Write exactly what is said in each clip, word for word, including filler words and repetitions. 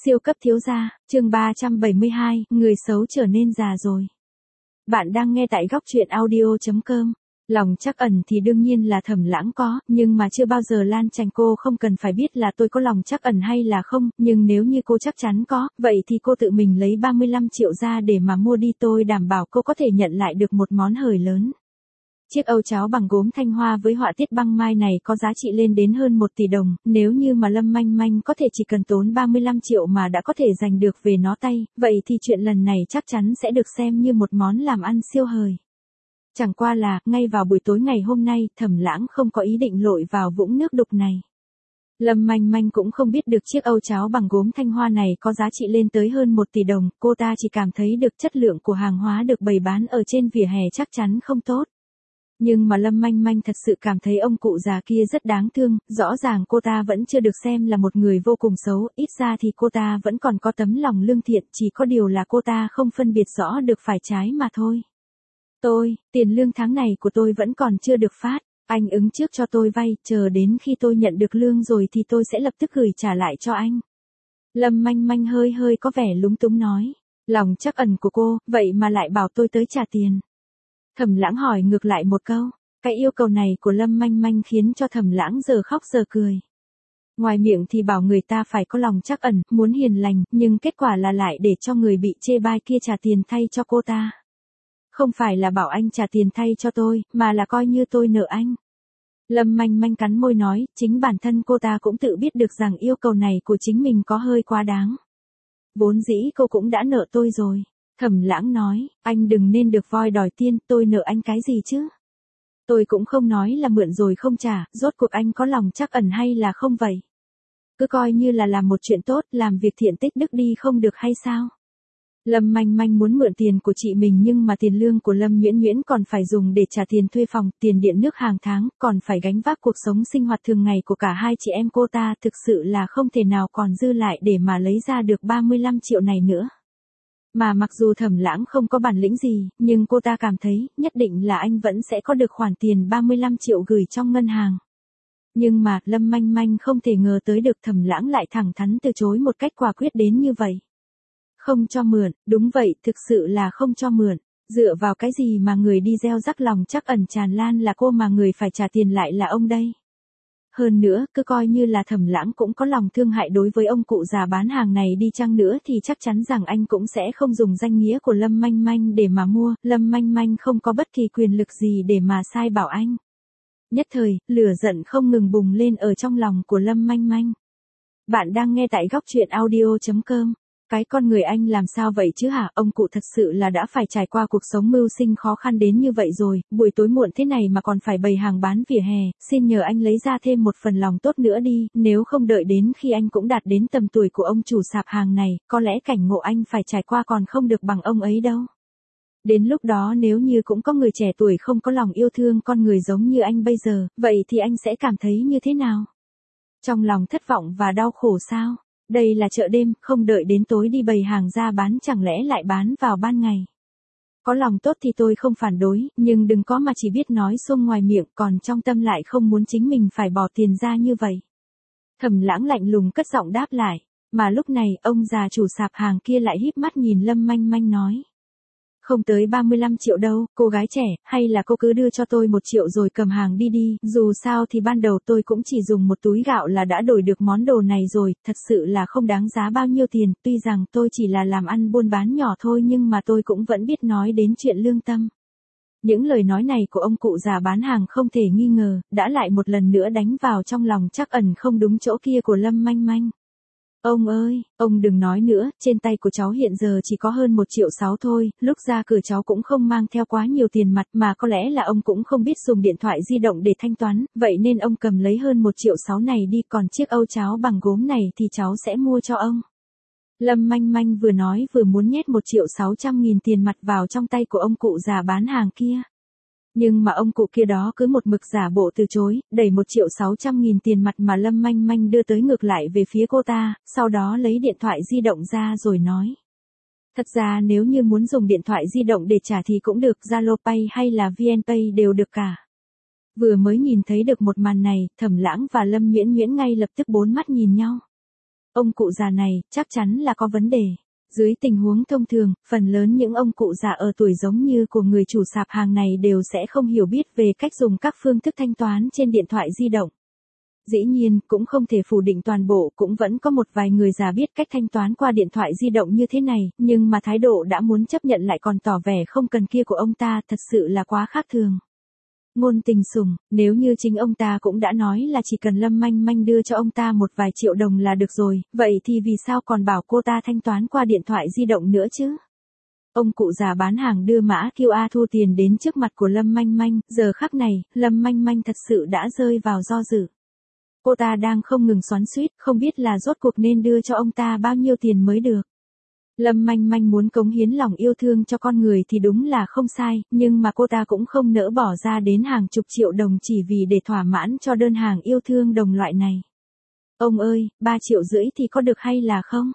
Siêu cấp thiếu gia, chương ba trăm bảy mươi hai, người xấu trở nên già rồi. Bạn đang nghe tại góc truyện audio chấm com. Lòng trắc ẩn thì đương nhiên là Thẩm Lãng có, nhưng mà chưa bao giờ Lan Chành cô không cần phải biết là tôi có lòng trắc ẩn hay là không, nhưng nếu như cô chắc chắn có, vậy thì cô tự mình lấy ba mươi lăm triệu ra để mà mua đi, tôi đảm bảo cô có thể nhận lại được một món hời lớn. Chiếc âu cháo bằng gốm thanh hoa với họa tiết băng mai này có giá trị lên đến hơn một tỷ đồng, nếu như mà Lâm Manh Manh có thể chỉ cần tốn ba mươi lăm triệu mà đã có thể giành được về nó tay, vậy thì chuyện lần này chắc chắn sẽ được xem như một món làm ăn siêu hời. Chẳng qua là, ngay vào buổi tối ngày hôm nay, Thẩm Lãng không có ý định lội vào vũng nước đục này. Lâm Manh Manh cũng không biết được chiếc âu cháo bằng gốm thanh hoa này có giá trị lên tới hơn một tỷ đồng, cô ta chỉ cảm thấy được chất lượng của hàng hóa được bày bán ở trên vỉa hè chắc chắn không tốt. Nhưng mà Lâm Manh Manh thật sự cảm thấy ông cụ già kia rất đáng thương, rõ ràng cô ta vẫn chưa được xem là một người vô cùng xấu, ít ra thì cô ta vẫn còn có tấm lòng lương thiện, chỉ có điều là cô ta không phân biệt rõ được phải trái mà thôi. Tôi, tiền lương tháng này của tôi vẫn còn chưa được phát, anh ứng trước cho tôi vay, chờ đến khi tôi nhận được lương rồi thì tôi sẽ lập tức gửi trả lại cho anh. Lâm Manh Manh hơi hơi có vẻ lúng túng nói, lòng trắc ẩn của cô, vậy mà lại bảo tôi tới trả tiền. Thẩm Lãng hỏi ngược lại một câu, cái yêu cầu này của Lâm Manh Manh khiến cho Thẩm Lãng giờ khóc giờ cười. Ngoài miệng thì bảo người ta phải có lòng trắc ẩn, muốn hiền lành, nhưng kết quả là lại để cho người bị chê bai kia trả tiền thay cho cô ta. Không phải là bảo anh trả tiền thay cho tôi, mà là coi như tôi nợ anh. Lâm Manh Manh cắn môi nói, chính bản thân cô ta cũng tự biết được rằng yêu cầu này của chính mình có hơi quá đáng. Vốn dĩ cô cũng đã nợ tôi rồi. Thẩm Lãng nói, anh đừng nên được voi đòi tiên, tôi nợ anh cái gì chứ? Tôi cũng không nói là mượn rồi không trả, rốt cuộc anh có lòng trắc ẩn hay là không vậy? Cứ coi như là làm một chuyện tốt, làm việc thiện tích đức đi không được hay sao? Lâm Manh Manh muốn mượn tiền của chị mình nhưng mà tiền lương của Lâm Nhuyễn Nhuyễn còn phải dùng để trả tiền thuê phòng, tiền điện nước hàng tháng, còn phải gánh vác cuộc sống sinh hoạt thường ngày của cả hai chị em cô ta, thực sự là không thể nào còn dư lại để mà lấy ra được ba mươi lăm triệu này nữa. Mà mặc dù Thẩm Lãng không có bản lĩnh gì, nhưng cô ta cảm thấy, nhất định là anh vẫn sẽ có được khoản tiền ba mươi lăm triệu gửi trong ngân hàng. Nhưng mà, Lâm Manh Manh không thể ngờ tới được Thẩm Lãng lại thẳng thắn từ chối một cách quả quyết đến như vậy. Không cho mượn, đúng vậy, thực sự là không cho mượn. Dựa vào cái gì mà người đi gieo rắc lòng trắc ẩn tràn lan là cô mà người phải trả tiền lại là ông đây. Hơn nữa, cứ coi như là Thẩm Lãng cũng có lòng thương hại đối với ông cụ già bán hàng này đi chăng nữa thì chắc chắn rằng anh cũng sẽ không dùng danh nghĩa của Lâm Manh Manh để mà mua, Lâm Manh Manh không có bất kỳ quyền lực gì để mà sai bảo anh. Nhất thời, lửa giận không ngừng bùng lên ở trong lòng của Lâm Manh Manh. Bạn đang nghe tại góc truyện audio chấm com. Cái con người anh làm sao vậy chứ hả, ông cụ thật sự là đã phải trải qua cuộc sống mưu sinh khó khăn đến như vậy rồi, buổi tối muộn thế này mà còn phải bày hàng bán vỉa hè, xin nhờ anh lấy ra thêm một phần lòng tốt nữa đi, nếu không đợi đến khi anh cũng đạt đến tầm tuổi của ông chủ sạp hàng này, có lẽ cảnh ngộ anh phải trải qua còn không được bằng ông ấy đâu. Đến lúc đó nếu như cũng có người trẻ tuổi không có lòng yêu thương con người giống như anh bây giờ, vậy thì anh sẽ cảm thấy như thế nào? Trong lòng thất vọng và đau khổ sao? Đây là chợ đêm, không đợi đến tối đi bày hàng ra bán chẳng lẽ lại bán vào ban ngày. Có lòng tốt thì tôi không phản đối, nhưng đừng có mà chỉ biết nói xuông ngoài miệng còn trong tâm lại không muốn chính mình phải bỏ tiền ra như vậy. Thẩm Lãng lạnh lùng cất giọng đáp lại, mà lúc này ông già chủ sạp hàng kia lại híp mắt nhìn Lâm Manh Manh nói. Không tới ba mươi lăm triệu đâu, cô gái trẻ, hay là cô cứ đưa cho tôi một triệu rồi cầm hàng đi đi, dù sao thì ban đầu tôi cũng chỉ dùng một túi gạo là đã đổi được món đồ này rồi, thật sự là không đáng giá bao nhiêu tiền, tuy rằng tôi chỉ là làm ăn buôn bán nhỏ thôi nhưng mà tôi cũng vẫn biết nói đến chuyện lương tâm. Những lời nói này của ông cụ già bán hàng không thể nghi ngờ, đã lại một lần nữa đánh vào trong lòng trắc ẩn không đúng chỗ kia của Lâm Manh Manh. Ông ơi, ông đừng nói nữa, trên tay của cháu hiện giờ chỉ có hơn một triệu sáu thôi, lúc ra cửa cháu cũng không mang theo quá nhiều tiền mặt mà có lẽ là ông cũng không biết dùng điện thoại di động để thanh toán, vậy nên ông cầm lấy hơn một triệu sáu này đi, còn chiếc âu cháo bằng gốm này thì cháu sẽ mua cho ông. Lâm Manh Manh vừa nói vừa muốn nhét một triệu sáu trăm nghìn tiền mặt vào trong tay của ông cụ già bán hàng kia. Nhưng mà ông cụ kia đó cứ một mực giả bộ từ chối, đẩy một triệu sáu trăm nghìn tiền mặt mà Lâm Manh Manh đưa tới ngược lại về phía cô ta, sau đó lấy điện thoại di động ra rồi nói. Thật ra nếu như muốn dùng điện thoại di động để trả thì cũng được, Zalo Pay hay là vê en Pay đều được cả. Vừa mới nhìn thấy được một màn này, Thẩm Lãng và Lâm Nhuyễn Nhuyễn ngay lập tức bốn mắt nhìn nhau. Ông cụ già này, chắc chắn là có vấn đề. Dưới tình huống thông thường, phần lớn những ông cụ già ở tuổi giống như của người chủ sạp hàng này đều sẽ không hiểu biết về cách dùng các phương thức thanh toán trên điện thoại di động. Dĩ nhiên, cũng không thể phủ định toàn bộ, cũng vẫn có một vài người già biết cách thanh toán qua điện thoại di động như thế này, nhưng mà thái độ đã muốn chấp nhận lại còn tỏ vẻ không cần kia của ông ta thật sự là quá khác thường. Ngôn tình sủng, nếu như chính ông ta cũng đã nói là chỉ cần Lâm Manh Manh đưa cho ông ta một vài triệu đồng là được rồi, vậy thì vì sao còn bảo cô ta thanh toán qua điện thoại di động nữa chứ? Ông cụ già bán hàng đưa mã quy rờ thu tiền đến trước mặt của Lâm Manh Manh, giờ khắc này, Lâm Manh Manh thật sự đã rơi vào do dự. Cô ta đang không ngừng xoắn xuýt, không biết là rốt cuộc nên đưa cho ông ta bao nhiêu tiền mới được. Lâm Manh Manh muốn cống hiến lòng yêu thương cho con người thì đúng là không sai, nhưng mà cô ta cũng không nỡ bỏ ra đến hàng chục triệu đồng chỉ vì để thỏa mãn cho đơn hàng yêu thương đồng loại này. Ông ơi, ba triệu rưỡi thì có được hay là không?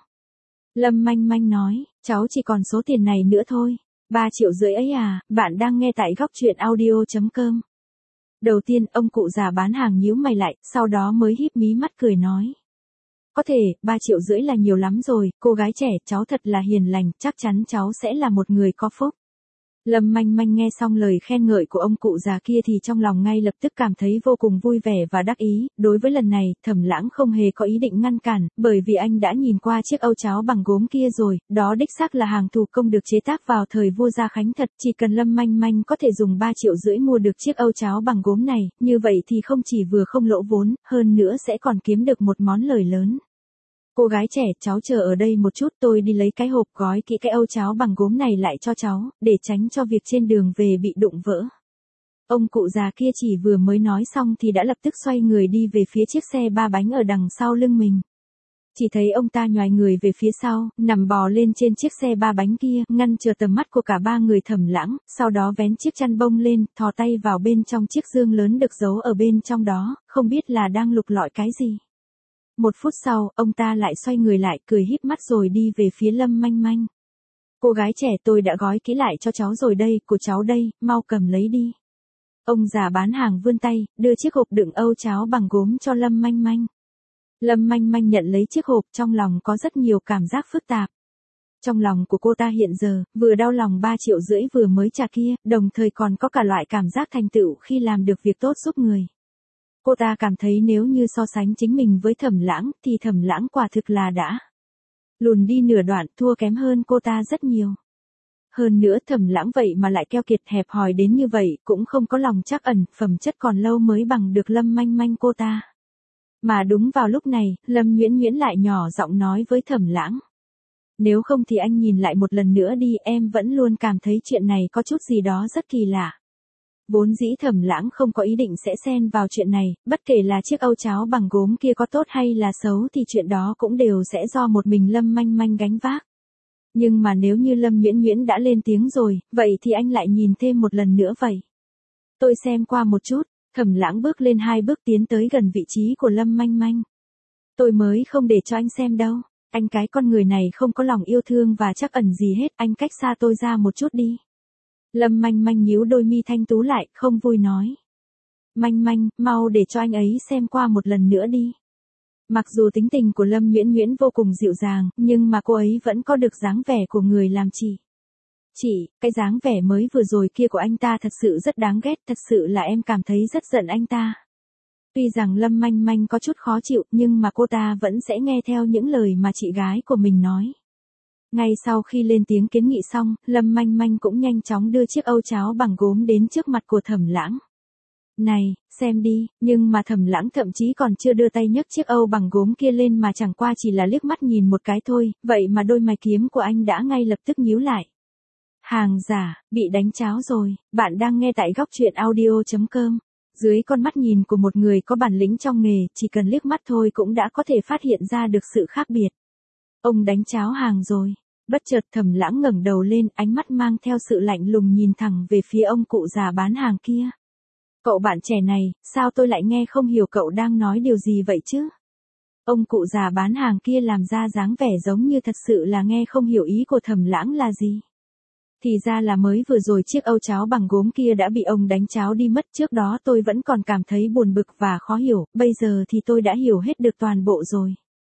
Lâm Manh Manh nói, cháu chỉ còn số tiền này nữa thôi. Ba triệu rưỡi ấy à, bạn đang nghe tại góc truyện audio chấm com. Đầu tiên, ông cụ già bán hàng nhíu mày lại, sau đó mới híp mí mắt cười nói. Có thể, ba triệu rưỡi là nhiều lắm rồi, cô gái trẻ, cháu thật là hiền lành, chắc chắn cháu sẽ là một người có phúc. Lâm Manh Manh nghe xong lời khen ngợi của ông cụ già kia thì trong lòng ngay lập tức cảm thấy vô cùng vui vẻ và đắc ý, đối với lần này, Thẩm Lãng không hề có ý định ngăn cản, bởi vì anh đã nhìn qua chiếc âu cháo bằng gốm kia rồi, đó đích xác là hàng thủ công được chế tác vào thời vua Gia Khánh thật, chỉ cần Lâm Manh Manh có thể dùng ba triệu rưỡi mua được chiếc âu cháo bằng gốm này, như vậy thì không chỉ vừa không lỗ vốn, hơn nữa sẽ còn kiếm được một món lời lớn. Cô gái trẻ, cháu chờ ở đây một chút, tôi đi lấy cái hộp gói kỹ cái âu cháo bằng gốm này lại cho cháu, để tránh cho việc trên đường về bị đụng vỡ. Ông cụ già kia chỉ vừa mới nói xong thì đã lập tức xoay người đi về phía chiếc xe ba bánh ở đằng sau lưng mình. Chỉ thấy ông ta nhoài người về phía sau, nằm bò lên trên chiếc xe ba bánh kia, ngăn chờ tầm mắt của cả ba người Thẩm Lãng, sau đó vén chiếc chăn bông lên, thò tay vào bên trong chiếc dương lớn được giấu ở bên trong đó, không biết là đang lục lọi cái gì. Một phút sau, ông ta lại xoay người lại, cười híp mắt rồi đi về phía Lâm Manh Manh. Cô gái trẻ, tôi đã gói kỹ lại cho cháu rồi đây, của cháu đây, mau cầm lấy đi. Ông già bán hàng vươn tay, đưa chiếc hộp đựng âu cháo bằng gốm cho Lâm Manh Manh. Lâm Manh Manh nhận lấy chiếc hộp, trong lòng có rất nhiều cảm giác phức tạp. Trong lòng của cô ta hiện giờ, vừa đau lòng ba triệu rưỡi vừa mới trả kia, đồng thời còn có cả loại cảm giác thành tựu khi làm được việc tốt giúp người. Cô ta cảm thấy nếu như so sánh chính mình với Thẩm Lãng, thì Thẩm Lãng quả thực là đã lùn đi nửa đoạn, thua kém hơn cô ta rất nhiều. Hơn nữa Thẩm Lãng vậy mà lại keo kiệt hẹp hòi đến như vậy, cũng không có lòng trắc ẩn, phẩm chất còn lâu mới bằng được Lâm Manh Manh cô ta. Mà đúng vào lúc này, Lâm Nhuyễn Nhuyễn lại nhỏ giọng nói với Thẩm Lãng. Nếu không thì anh nhìn lại một lần nữa đi, em vẫn luôn cảm thấy chuyện này có chút gì đó rất kỳ lạ. Vốn dĩ Thẩm Lãng không có ý định sẽ xen vào chuyện này, bất kể là chiếc âu cháo bằng gốm kia có tốt hay là xấu thì chuyện đó cũng đều sẽ do một mình Lâm Manh Manh gánh vác. Nhưng mà nếu như Lâm Nhuyễn Nhuyễn đã lên tiếng rồi, vậy thì anh lại nhìn thêm một lần nữa vậy. Tôi xem qua một chút, Thẩm Lãng bước lên hai bước tiến tới gần vị trí của Lâm Manh Manh. Tôi mới không để cho anh xem đâu, anh cái con người này không có lòng yêu thương và trắc ẩn gì hết, anh cách xa tôi ra một chút đi. Lâm Manh Manh nhíu đôi mi thanh tú lại, không vui nói. Manh Manh, mau để cho anh ấy xem qua một lần nữa đi. Mặc dù tính tình của Lâm Nhuyễn Nhuyễn vô cùng dịu dàng, nhưng mà cô ấy vẫn có được dáng vẻ của người làm chị. Chị, cái dáng vẻ mới vừa rồi kia của anh ta thật sự rất đáng ghét, thật sự là em cảm thấy rất giận anh ta. Tuy rằng Lâm Manh Manh có chút khó chịu, nhưng mà cô ta vẫn sẽ nghe theo những lời mà chị gái của mình nói. Ngay sau khi lên tiếng kiến nghị xong, Lâm Manh Manh cũng nhanh chóng đưa chiếc âu cháo bằng gốm đến trước mặt của Thẩm Lãng. Này, xem đi, nhưng mà Thẩm Lãng thậm chí còn chưa đưa tay nhấc chiếc âu bằng gốm kia lên mà chẳng qua chỉ là liếc mắt nhìn một cái thôi, vậy mà đôi mày kiếm của anh đã ngay lập tức nhíu lại. Hàng giả, bị đánh cháo rồi, bạn đang nghe tại góc truyện audio chấm com. Dưới con mắt nhìn của một người có bản lĩnh trong nghề, chỉ cần liếc mắt thôi cũng đã có thể phát hiện ra được sự khác biệt. Ông đánh cháo hàng rồi. Bất chợt Thẩm Lãng ngẩng đầu lên, ánh mắt mang theo sự lạnh lùng nhìn thẳng về phía ông cụ già bán hàng kia. Cậu bạn trẻ này, sao tôi lại nghe không hiểu cậu đang nói điều gì vậy chứ? Ông cụ già bán hàng kia làm ra dáng vẻ giống như thật sự là nghe không hiểu ý của Thẩm Lãng là gì. Thì ra là mới vừa rồi chiếc âu cháo bằng gốm kia đã bị ông đánh cháo đi mất, trước đó tôi vẫn còn cảm thấy buồn bực và khó hiểu, bây giờ thì tôi đã hiểu hết được toàn bộ rồi.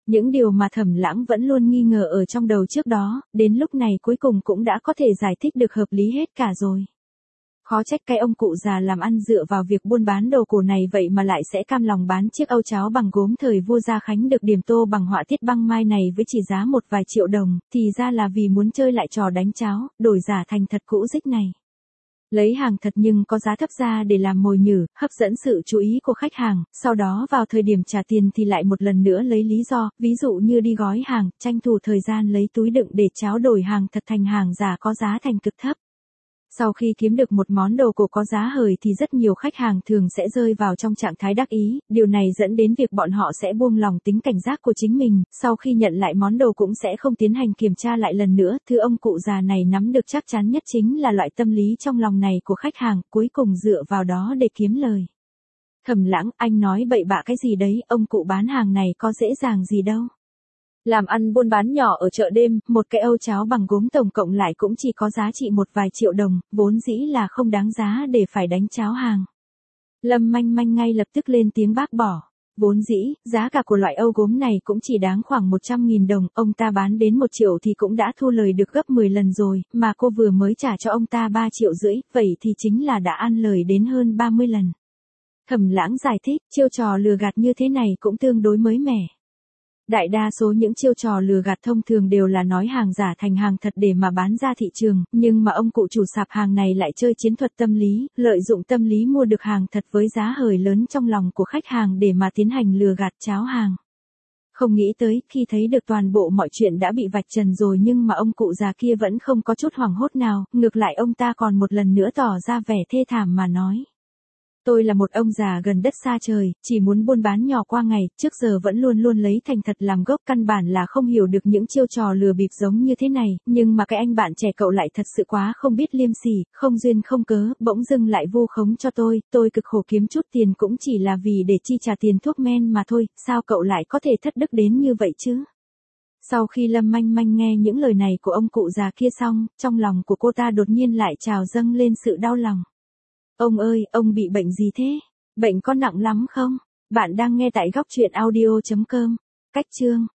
Những điều mà Thẩm Lãng vẫn luôn nghi ngờ ở trong đầu trước đó, đến lúc này cuối cùng cũng đã có thể giải thích được hợp lý hết cả rồi. Khó trách cái ông cụ già làm ăn dựa vào việc buôn bán đồ cổ này vậy mà lại sẽ cam lòng bán chiếc âu cháo bằng gốm thời vua Gia Khánh được điểm tô bằng họa tiết băng mai này với chỉ giá một vài triệu đồng, thì ra là vì muốn chơi lại trò đánh cháo, đổi giả thành thật cũ rích này. Lấy hàng thật nhưng có giá thấp ra để làm mồi nhử, hấp dẫn sự chú ý của khách hàng, sau đó vào thời điểm trả tiền thì lại một lần nữa lấy lý do, ví dụ như đi gói hàng, tranh thủ thời gian lấy túi đựng để cháo đổi hàng thật thành hàng giả có giá thành cực thấp. Sau khi kiếm được một món đồ cổ có giá hời thì rất nhiều khách hàng thường sẽ rơi vào trong trạng thái đắc ý, điều này dẫn đến việc bọn họ sẽ buông lỏng tính cảnh giác của chính mình, sau khi nhận lại món đồ cũng sẽ không tiến hành kiểm tra lại lần nữa, thứ ông cụ già này nắm được chắc chắn nhất chính là loại tâm lý trong lòng này của khách hàng, cuối cùng dựa vào đó để kiếm lời. Thẩm Lãng, anh nói bậy bạ cái gì đấy, ông cụ bán hàng này có dễ dàng gì đâu. Làm ăn buôn bán nhỏ ở chợ đêm, một cái âu cháo bằng gốm tổng cộng lại cũng chỉ có giá trị một vài triệu đồng, vốn dĩ là không đáng giá để phải đánh cháo hàng. Lâm Manh Manh ngay lập tức lên tiếng bác bỏ. Vốn dĩ, giá cả của loại âu gốm này cũng chỉ đáng khoảng một trăm nghìn đồng, ông ta bán đến một triệu thì cũng đã thu lời được gấp mười lần rồi, mà cô vừa mới trả cho ông ta ba triệu rưỡi, vậy thì chính là đã ăn lời đến hơn ba mươi lần. Thẩm Lãng giải thích, chiêu trò lừa gạt như thế này cũng tương đối mới mẻ. Đại đa số những chiêu trò lừa gạt thông thường đều là nói hàng giả thành hàng thật để mà bán ra thị trường, nhưng mà ông cụ chủ sạp hàng này lại chơi chiến thuật tâm lý, lợi dụng tâm lý mua được hàng thật với giá hời lớn trong lòng của khách hàng để mà tiến hành lừa gạt cháo hàng. Không nghĩ tới, khi thấy được toàn bộ mọi chuyện đã bị vạch trần rồi nhưng mà ông cụ già kia vẫn không có chút hoảng hốt nào, ngược lại ông ta còn một lần nữa tỏ ra vẻ thê thảm mà nói. Tôi là một ông già gần đất xa trời, chỉ muốn buôn bán nhỏ qua ngày, trước giờ vẫn luôn luôn lấy thành thật làm gốc, căn bản là không hiểu được những chiêu trò lừa bịp giống như thế này, nhưng mà cái anh bạn trẻ cậu lại thật sự quá không biết liêm sỉ, không duyên không cớ, bỗng dưng lại vu khống cho tôi, tôi cực khổ kiếm chút tiền cũng chỉ là vì để chi trả tiền thuốc men mà thôi, sao cậu lại có thể thất đức đến như vậy chứ? Sau khi Lâm Manh Manh nghe những lời này của ông cụ già kia xong, trong lòng của cô ta đột nhiên lại trào dâng lên sự đau lòng. Ông ơi, ông bị bệnh gì thế? Bệnh có nặng lắm không? Bạn đang nghe tại góc truyện audio chấm com. Cách chương